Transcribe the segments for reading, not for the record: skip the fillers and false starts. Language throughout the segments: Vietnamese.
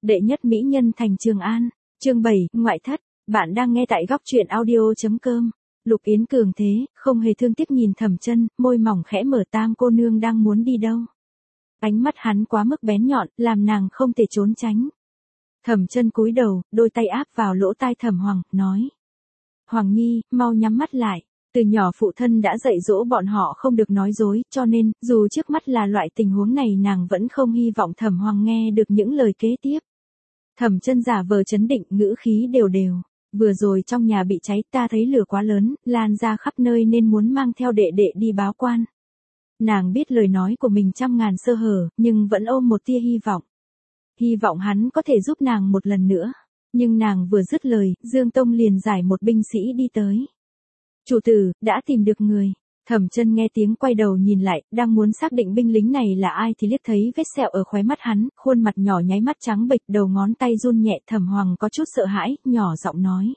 Đệ nhất mỹ nhân thành Trường An. Chương 7, ngoại thất. Bạn đang nghe tại góc truyện audio.com. Lục Yến cường thế, không hề thương tiếc nhìn Thẩm Chân, môi mỏng khẽ mở, Tam cô nương đang muốn đi đâu? Ánh mắt hắn quá mức bén nhọn, làm nàng không thể trốn tránh. Thẩm Chân cúi đầu, đôi tay áp vào lỗ tai Thẩm Hoàng, nói: Hoàng Nhi, mau nhắm mắt lại. Từ nhỏ phụ thân đã dạy dỗ bọn họ không được nói dối, cho nên, dù trước mắt là loại tình huống này, nàng vẫn không hy vọng Thẩm Hoàng nghe được những lời kế tiếp. Thẩm Chân giả vờ trấn định, ngữ khí đều đều. Vừa rồi trong nhà bị cháy, ta thấy lửa quá lớn, lan ra khắp nơi nên muốn mang theo đệ đệ đi báo quan. Nàng biết lời nói của mình trăm ngàn sơ hở, nhưng vẫn ôm một tia hy vọng. Hy vọng hắn có thể giúp nàng một lần nữa. Nhưng nàng vừa dứt lời, Dương Tông liền giải một binh sĩ đi tới. Chủ tử, đã tìm được người. Thẩm Chân nghe tiếng quay đầu nhìn lại, đang muốn xác định binh lính này là ai thì liếc thấy vết sẹo ở khóe mắt hắn, khuôn mặt nhỏ nháy mắt trắng bệch, đầu ngón tay run nhẹ. Thẩm Hoàng có chút sợ hãi, nhỏ giọng nói: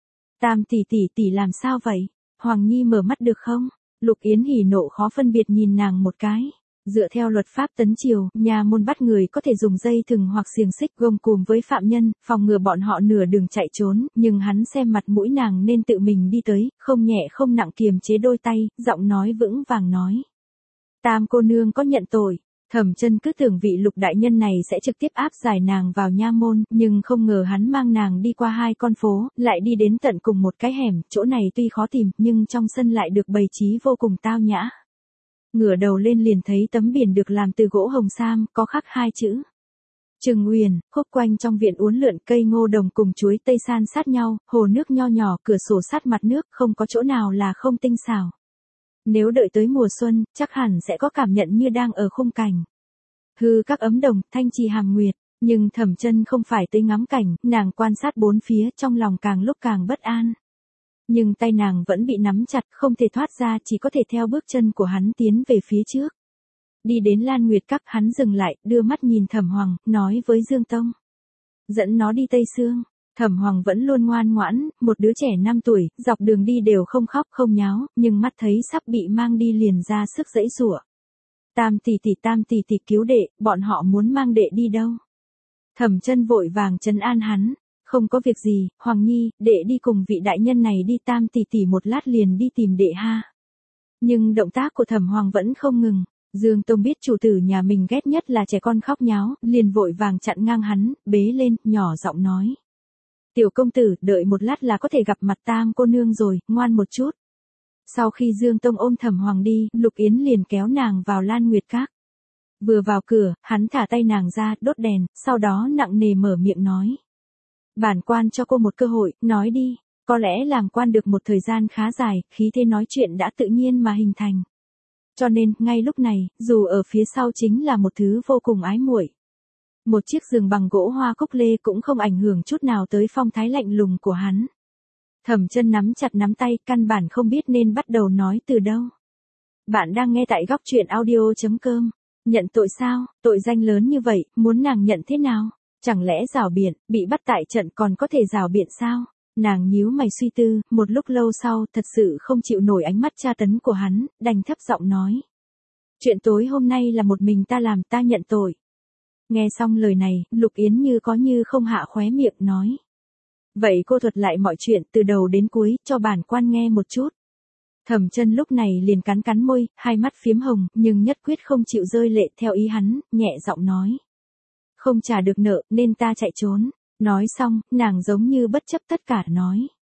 Tam tỷ tỷ làm sao vậy? Hoàng Nhi mở mắt được không? Lục Yến hỉ nộ khó phân biệt nhìn nàng một cái. Dựa theo luật pháp Tấn Triều, nhà môn bắt người có thể dùng dây thừng hoặc xiềng xích gông cùm với phạm nhân, phòng ngừa bọn họ nửa đường chạy trốn, nhưng hắn xem mặt mũi nàng nên tự mình đi tới, không nhẹ không nặng kiềm chế đôi tay, giọng nói vững vàng nói: Tam cô nương có nhận tội. Thẩm Chân cứ tưởng vị Lục đại nhân này sẽ trực tiếp áp giải nàng vào nha môn, nhưng không ngờ hắn mang nàng đi qua hai con phố, lại đi đến tận cùng một cái hẻm, chỗ này tuy khó tìm, nhưng trong sân lại được bày trí vô cùng tao nhã. Ngửa đầu lên liền thấy tấm biển được làm từ gỗ hồng sam, có khắc hai chữ Trừng Uyển. Khúc quanh trong viện uốn lượn cây ngô đồng cùng chuối tây san sát nhau, hồ nước nho nhỏ, cửa sổ sát mặt nước, không có chỗ nào là không tinh xảo. Nếu đợi tới mùa xuân, chắc hẳn sẽ có cảm nhận như đang ở khung cảnh. Hư các ấm đồng, thanh trì hàm nguyệt. Nhưng Thẩm Chân không phải tới ngắm cảnh, nàng quan sát bốn phía, trong lòng càng lúc càng bất an. Nhưng tay nàng vẫn bị nắm chặt, không thể thoát ra, chỉ có thể theo bước chân của hắn tiến về phía trước. Đi đến Lan Nguyệt Các, hắn dừng lại, đưa mắt nhìn Thẩm Hoàng, nói với Dương Tông: Dẫn nó đi Tây Sương. Thẩm Hoàng vẫn luôn ngoan ngoãn, một đứa trẻ 5 tuổi, dọc đường đi đều không khóc không nháo, nhưng mắt thấy sắp bị mang đi liền ra sức giãy giụa. Tam tỷ tỷ cứu đệ, bọn họ muốn mang đệ đi đâu? Thẩm Chân vội vàng trấn an hắn: Không có việc gì, Hoàng Nhi, đệ đi cùng vị đại nhân này đi, Tam tỷ tỷ một lát liền đi tìm đệ ha. Nhưng động tác của Thẩm Hoàng vẫn không ngừng. Dương Tông biết chủ tử nhà mình ghét nhất là trẻ con khóc nháo, liền vội vàng chặn ngang hắn, bế lên, nhỏ giọng nói: Tiểu công tử, đợi một lát là có thể gặp mặt Tam cô nương rồi, ngoan một chút. Sau khi Dương Tông ôm Thẩm Hoàng đi, Lục Yến liền kéo nàng vào Lan Nguyệt Các. Vừa vào cửa, hắn thả tay nàng ra, đốt đèn, sau đó nặng nề mở miệng nói: Bản quan cho cô một cơ hội, nói đi. Có lẽ làm quan được một thời gian khá dài, khí thế nói chuyện đã tự nhiên mà hình thành. Cho nên, ngay lúc này, dù ở phía sau chính là một thứ vô cùng ái muội. Một chiếc giường bằng gỗ hoa cúc lê cũng không ảnh hưởng chút nào tới phong thái lạnh lùng của hắn. Thẩm Chân nắm chặt nắm tay, căn bản không biết nên bắt đầu nói từ đâu. Bạn đang nghe tại góc truyện audio.com. Nhận tội sao? Tội danh lớn như vậy, muốn nàng nhận thế nào? Chẳng lẽ rảo biện, bị bắt tại trận còn có thể rảo biện sao? Nàng nhíu mày suy tư, một lúc lâu sau, thật sự không chịu nổi ánh mắt tra tấn của hắn, đành thấp giọng nói: Chuyện tối hôm nay là một mình ta làm, ta nhận tội. Nghe xong lời này, Lục Yến như có như không hạ khóe miệng, nói: Vậy cô thuật lại mọi chuyện từ đầu đến cuối, cho bản quan nghe một chút. Thẩm Chân lúc này liền cắn cắn môi, hai mắt phiếm hồng, nhưng nhất quyết không chịu rơi lệ, theo ý hắn, nhẹ giọng nói: Không trả được nợ, nên ta chạy trốn. Nói xong, nàng giống như bất chấp tất cả nói: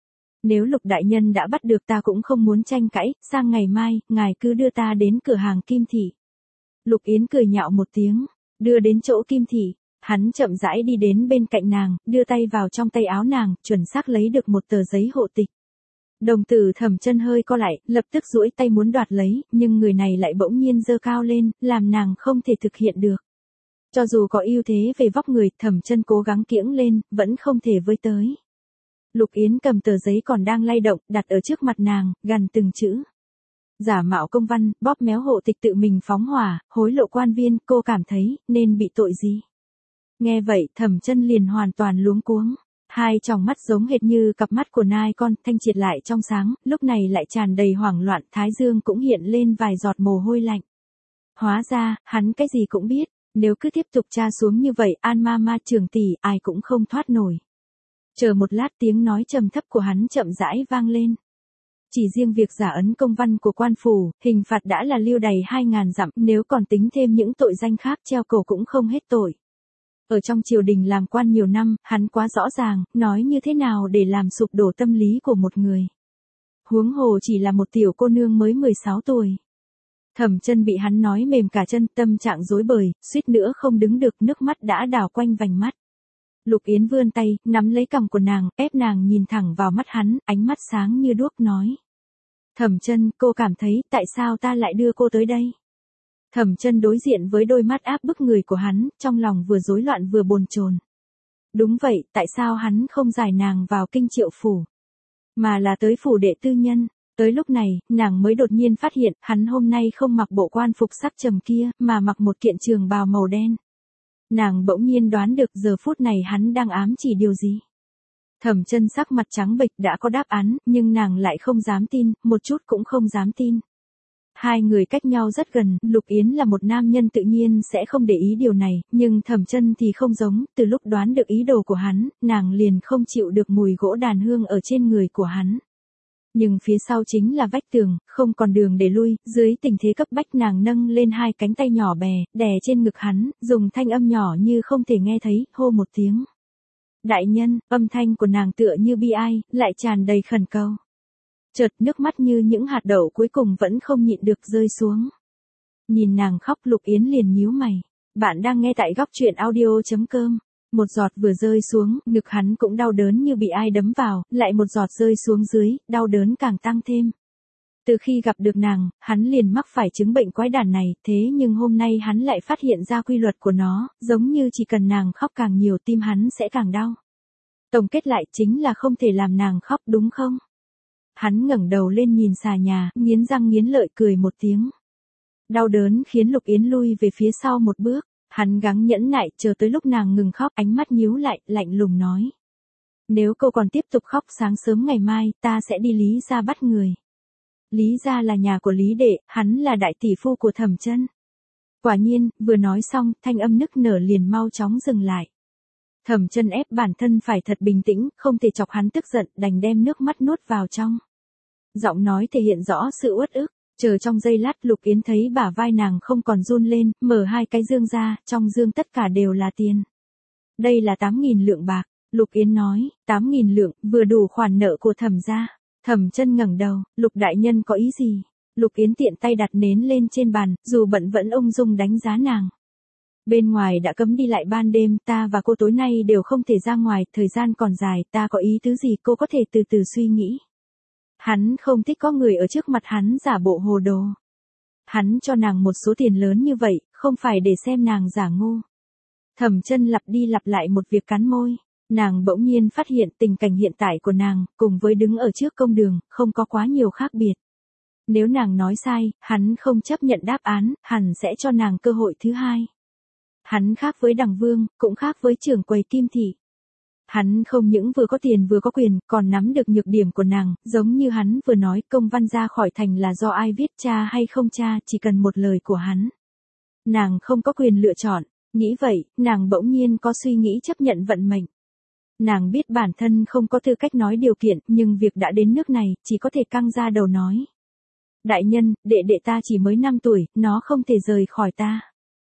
Nếu Lục đại nhân đã bắt được ta cũng không muốn tranh cãi, sang ngày mai, ngài cứ đưa ta đến cửa hàng Kim Thị. Lục Yến cười nhạo một tiếng, đưa đến chỗ Kim Thị. Hắn chậm rãi đi đến bên cạnh nàng, đưa tay vào trong tay áo nàng, chuẩn xác lấy được một tờ giấy hộ tịch. Đồng tử Thẩm Chân hơi co lại, lập tức duỗi tay muốn đoạt lấy, nhưng người này lại bỗng nhiên giơ cao lên, làm nàng không thể thực hiện được. Cho dù có ưu thế về vóc người, Thẩm Chân cố gắng kiễng lên, vẫn không thể với tới. Lục Yến cầm tờ giấy còn đang lay động, đặt ở trước mặt nàng, gằn từng chữ: Giả mạo công văn, bóp méo hộ tịch, tự mình phóng hỏa, hối lộ quan viên, cô cảm thấy nên bị tội gì? Nghe vậy, Thẩm Chân liền hoàn toàn luống cuống. Hai tròng mắt giống hệt như cặp mắt của nai con, thanh triệt lại trong sáng, lúc này lại tràn đầy hoảng loạn, thái dương cũng hiện lên vài giọt mồ hôi lạnh. Hóa ra, hắn cái gì cũng biết. Nếu cứ tiếp tục tra xuống như vậy, An Mama trưởng tỷ, ai cũng không thoát nổi. Chờ một lát, tiếng nói trầm thấp của hắn chậm rãi vang lên. Chỉ riêng việc giả ấn công văn của quan phủ, hình phạt đã là lưu đày 2.000 dặm, nếu còn tính thêm những tội danh khác treo cổ cũng không hết tội. Ở trong triều đình làm quan nhiều năm, hắn quá rõ ràng, nói như thế nào để làm sụp đổ tâm lý của một người. Huống hồ chỉ là một tiểu cô nương mới 16 tuổi. Thẩm Chân bị hắn nói mềm cả chân, tâm trạng rối bời, suýt nữa không đứng được, nước mắt đã đảo quanh vành mắt. Lục Yến vươn tay, nắm lấy cằm của nàng, ép nàng nhìn thẳng vào mắt hắn, ánh mắt sáng như đuốc nói. Thẩm Chân, cô cảm thấy, tại sao ta lại đưa cô tới đây? Thẩm Chân đối diện với đôi mắt áp bức người của hắn, trong lòng vừa rối loạn vừa bồn chồn. Đúng vậy, tại sao hắn không giải nàng vào Kinh Triệu phủ, mà là tới phủ đệ tư nhân? Tới lúc này, nàng mới đột nhiên phát hiện, hắn hôm nay không mặc bộ quan phục sắc trầm kia, mà mặc một kiện trường bào màu đen. Nàng bỗng nhiên đoán được giờ phút này hắn đang ám chỉ điều gì. Thẩm Chân sắc mặt trắng bệch, đã có đáp án, nhưng nàng lại không dám tin, một chút cũng không dám tin. Hai người cách nhau rất gần, Lục Yến là một nam nhân tự nhiên sẽ không để ý điều này, nhưng Thẩm Chân thì không giống, từ lúc đoán được ý đồ của hắn, nàng liền không chịu được mùi gỗ đàn hương ở trên người của hắn. Nhưng phía sau chính là vách tường, không còn đường để lui, dưới tình thế cấp bách nàng nâng lên hai cánh tay nhỏ bé, đè trên ngực hắn, dùng thanh âm nhỏ như không thể nghe thấy, hô một tiếng. Đại nhân, âm thanh của nàng tựa như bi ai, lại tràn đầy khẩn cầu. Chợt nước mắt như những hạt đậu cuối cùng vẫn không nhịn được rơi xuống. Nhìn nàng khóc, Lục Yến liền nhíu mày. Bạn đang nghe tại góc truyện audio.com. Một giọt vừa rơi xuống, ngực hắn cũng đau đớn như bị ai đấm vào, lại một giọt rơi xuống dưới, đau đớn càng tăng thêm. Từ khi gặp được nàng, hắn liền mắc phải chứng bệnh quái đản này, thế nhưng hôm nay hắn lại phát hiện ra quy luật của nó, giống như chỉ cần nàng khóc càng nhiều tim hắn sẽ càng đau. Tổng kết lại chính là không thể làm nàng khóc, đúng không? Hắn ngẩng đầu lên nhìn xà nhà, nghiến răng nghiến lợi cười một tiếng. Đau đớn khiến Lục Yến lui về phía sau một bước. Hắn gắng nhẫn nại, chờ tới lúc nàng ngừng khóc, ánh mắt nhíu lại, lạnh lùng nói. Nếu cô còn tiếp tục khóc, sáng sớm ngày mai, ta sẽ đi Lý gia bắt người. Lý gia là nhà của Lý đệ, hắn là đại tỷ phu của Thẩm Chân. Quả nhiên, vừa nói xong, thanh âm nức nở liền mau chóng dừng lại. Thẩm Chân ép bản thân phải thật bình tĩnh, không thể chọc hắn tức giận, đành đem nước mắt nuốt vào trong. Giọng nói thể hiện rõ sự uất ức. Chờ trong giây lát, Lục Yến thấy bả vai nàng không còn run lên, mở hai cái dương ra, trong dương tất cả đều là tiền. Đây là 8.000 lượng bạc, Lục Yến nói, 8.000 lượng, vừa đủ khoản nợ của Thẩm gia. Thẩm Chân ngẩng đầu, Lục đại nhân có ý gì? Lục Yến tiện tay đặt nến lên trên bàn, dù bận vẫn ung dung đánh giá nàng. Bên ngoài đã cấm đi lại ban đêm, ta và cô tối nay đều không thể ra ngoài, thời gian còn dài, ta có ý tứ gì cô có thể từ từ suy nghĩ. Hắn không thích có người ở trước mặt hắn giả bộ hồ đồ. Hắn cho nàng một số tiền lớn như vậy, không phải để xem nàng giả ngu. Thẩm Chân lặp đi lặp lại một việc cắn môi. Nàng bỗng nhiên phát hiện tình cảnh hiện tại của nàng, cùng với đứng ở trước công đường, không có quá nhiều khác biệt. Nếu nàng nói sai, hắn không chấp nhận đáp án, hẳn sẽ cho nàng cơ hội thứ hai. Hắn khác với Đằng Vương, cũng khác với trưởng quầy Kim Thị. Hắn không những vừa có tiền vừa có quyền, còn nắm được nhược điểm của nàng, giống như hắn vừa nói, công văn ra khỏi thành là do ai viết, cha hay không cha, chỉ cần một lời của hắn. Nàng không có quyền lựa chọn, nghĩ vậy, nàng bỗng nhiên có suy nghĩ chấp nhận vận mệnh. Nàng biết bản thân không có tư cách nói điều kiện, nhưng việc đã đến nước này, chỉ có thể căng ra đầu nói. Đại nhân, đệ ta chỉ mới 5 tuổi, nó không thể rời khỏi ta.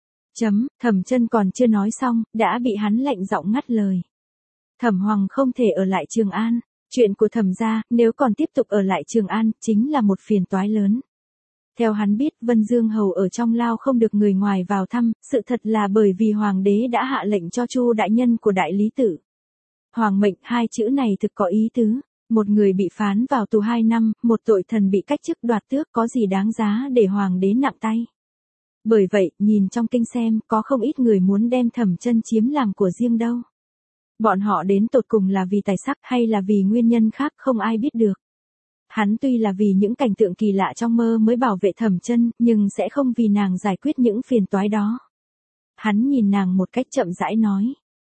Thẩm Chân còn chưa nói xong, đã bị hắn lạnh giọng ngắt lời. Thẩm Hoàng không thể ở lại Trường An. Chuyện của Thẩm gia, nếu còn tiếp tục ở lại Trường An, chính là một phiền toái lớn. Theo hắn biết, Vân Dương Hầu ở trong lao không được người ngoài vào thăm, sự thật là bởi vì Hoàng đế đã hạ lệnh cho Chu đại nhân của Đại Lý Tự. Hoàng mệnh, hai chữ này thực có ý tứ. Một người bị phán vào tù 2 năm, một tội thần bị cách chức đoạt tước, có gì đáng giá để Hoàng đế nặng tay. Bởi vậy, nhìn trong kinh xem, có không ít người muốn đem Thẩm Chân chiếm làm của riêng đâu. Bọn họ đến tột cùng là vì tài sắc hay là vì nguyên nhân khác không ai biết được. Hắn tuy là vì những cảnh tượng kỳ lạ trong mơ mới bảo vệ Thẩm Chân, nhưng sẽ không vì nàng giải quyết những phiền toái đó. Hắn nhìn nàng một cách chậm rãi nói,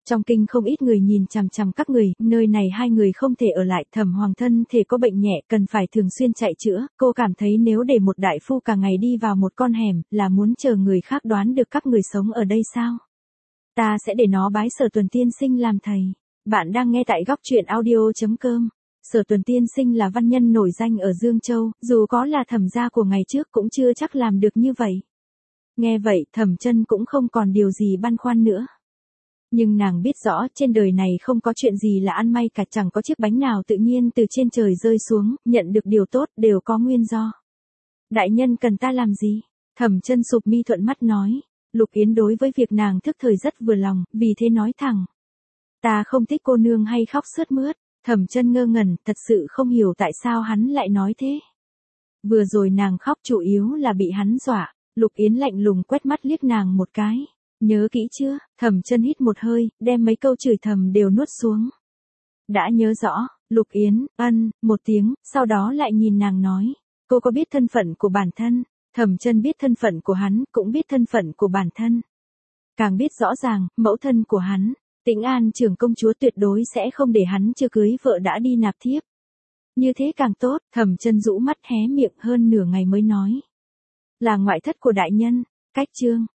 Trong kinh không ít người nhìn chằm chằm các người, nơi này hai người không thể ở lại, Thẩm Hoàng thân thể có bệnh nhẹ, cần phải thường xuyên chạy chữa, cô cảm thấy nếu để một đại phu cả ngày đi vào một con hẻm, là muốn chờ người khác đoán được các người sống ở đây sao? Ta sẽ để nó bái Sở Tuần tiên sinh làm thầy. Bạn đang nghe tại góc truyện audio.com. Sở Tuần tiên sinh là văn nhân nổi danh ở Dương Châu, dù có là Thẩm gia của ngày trước cũng chưa chắc làm được như vậy. Nghe vậy, Thẩm Chân cũng không còn điều gì băn khoăn nữa. Nhưng nàng biết rõ trên đời này không có chuyện gì là ăn may cả, chẳng có chiếc bánh nào tự nhiên từ trên trời rơi xuống, nhận được điều tốt đều có nguyên do. Đại nhân cần ta làm gì? Thẩm Chân sụp mi thuận mắt nói. Lục Yến đối với việc nàng thức thời rất vừa lòng, vì thế nói thẳng. Ta không thích cô nương hay khóc sướt mướt. Thẩm Chân ngơ ngẩn, thật sự không hiểu tại sao hắn lại nói thế. Vừa rồi nàng khóc chủ yếu là bị hắn dọa. Lục Yến lạnh lùng quét mắt liếc nàng một cái. Nhớ kỹ chưa? Thẩm Chân hít một hơi, đem mấy câu chửi thầm đều nuốt xuống. Đã nhớ rõ. Lục Yến, một tiếng, sau đó lại nhìn nàng nói. Cô có biết thân phận của bản thân? Thẩm Chân biết thân phận của hắn, cũng biết thân phận của bản thân. Càng biết rõ ràng, mẫu thân của hắn, Tĩnh An trưởng công chúa tuyệt đối sẽ không để hắn chưa cưới vợ đã đi nạp thiếp. Như thế càng tốt, Thẩm Chân rũ mắt hé miệng hơn nửa ngày mới nói. Là ngoại thất của đại nhân. Cách chương.